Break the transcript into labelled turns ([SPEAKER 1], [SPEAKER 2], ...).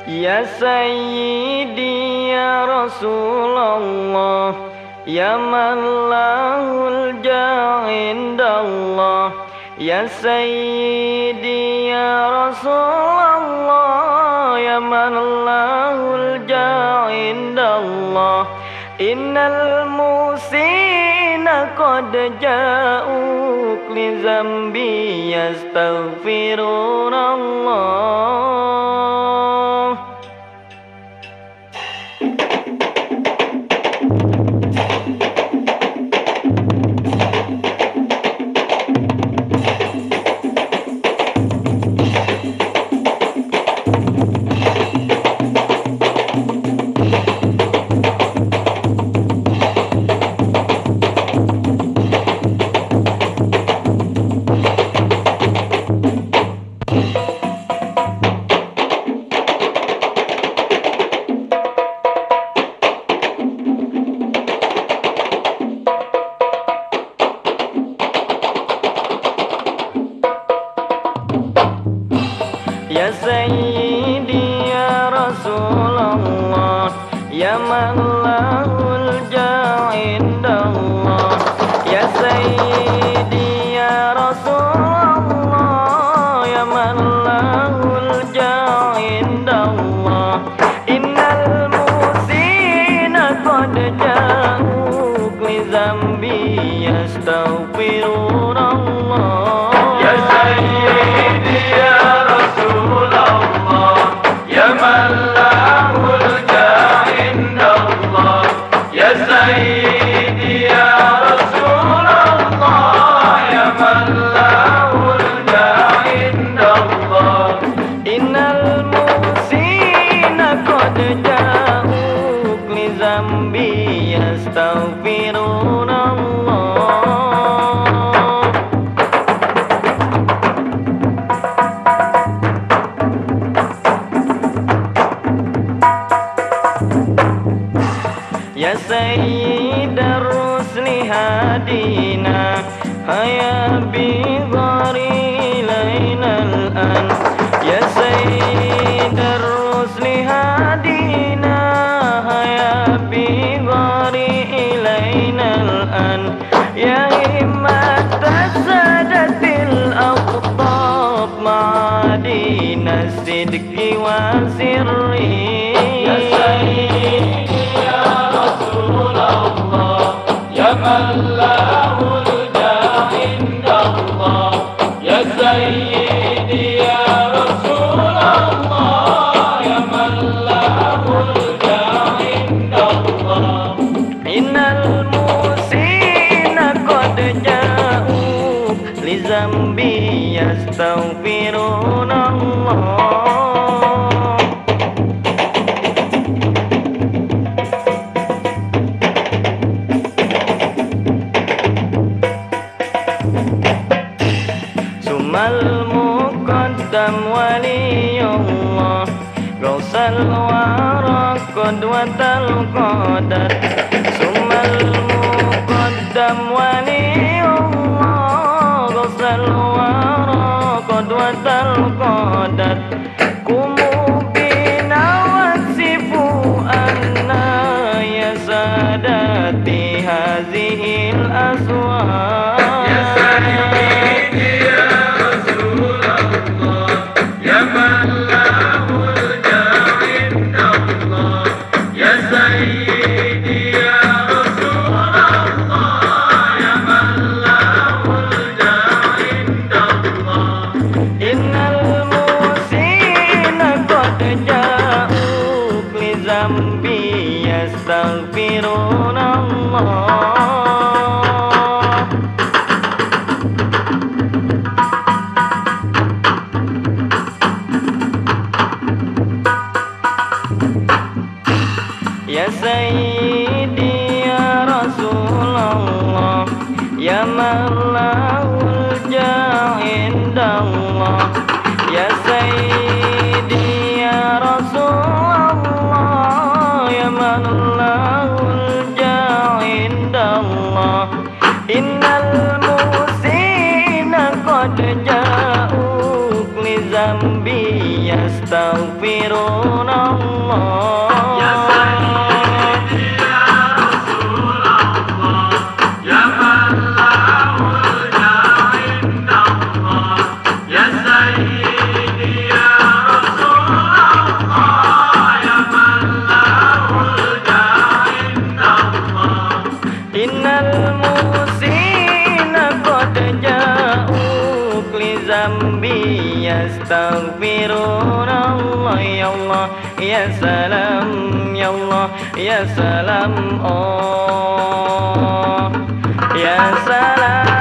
[SPEAKER 1] Ya Sayyidi ya Rasulullah, ya man lahul ja' indallah. Ya Sayyidi ya Rasulullah, ya man lahul ja' indallah. Innal musina qad ja'uk li zambi yastaghfirunallah. Ya Sayyidi ya Rasulullah, ya man lahul ja' indallah. Ya Sayyidi ya Rasulullah, ya man lahul ja' indallah. Innal musina qad ja'uk li zambi yastaghfirunallah. Ya Sayyidi ya Ya Sayyidar Rusli hadina, haya bi ghari ilainal an. Ya Sayyidar Rusli hadina, haya bi ghari ilainal an. Ya himmat sadatil aqtab ma'adina sidqi wa sirri. Ya Sayyidi ya man lahul ja' indallah. Ya Sayyidi ya Rasulullah, ya man lahul ja' indallah. Innal musina qad ja'uk li zambi yastaghfirunallah. Al-Muqaddam waliyullah, Ghausal wara qudwatal qadar. Summal Muqaddam waliyullah, Ghausal wara qudwatal qadar. Kumu bina wasifu anna ya sadati hazihil aswar. Ya Sayyidi ya ya man lahul ja' indallah. Ya Sayyidi ya Rasulullah, ya man lahul ja' indallah. Innal musina qad ja'uk li zambi yastaghfirunallah. Ya Sayyidi ya Rasulullah, ya man lahul ja' indallah. Ya Sayyidi ya Rasulullah, ya man lahul ja' indallah. Innal musina qad ja'uk li zambi yastaghfir Rasulullah.
[SPEAKER 2] Ya Sayyidi ya Rasulullah, ya man lahul ja'indallah. Ya Sayyidi ya Rasulullah, ya man lahul ja'indallah.
[SPEAKER 1] Innal musina qad ja'uk li zambi yastaghfirunallah. Ya Allah ya salam, ya Allah ya salam, oh ya salam.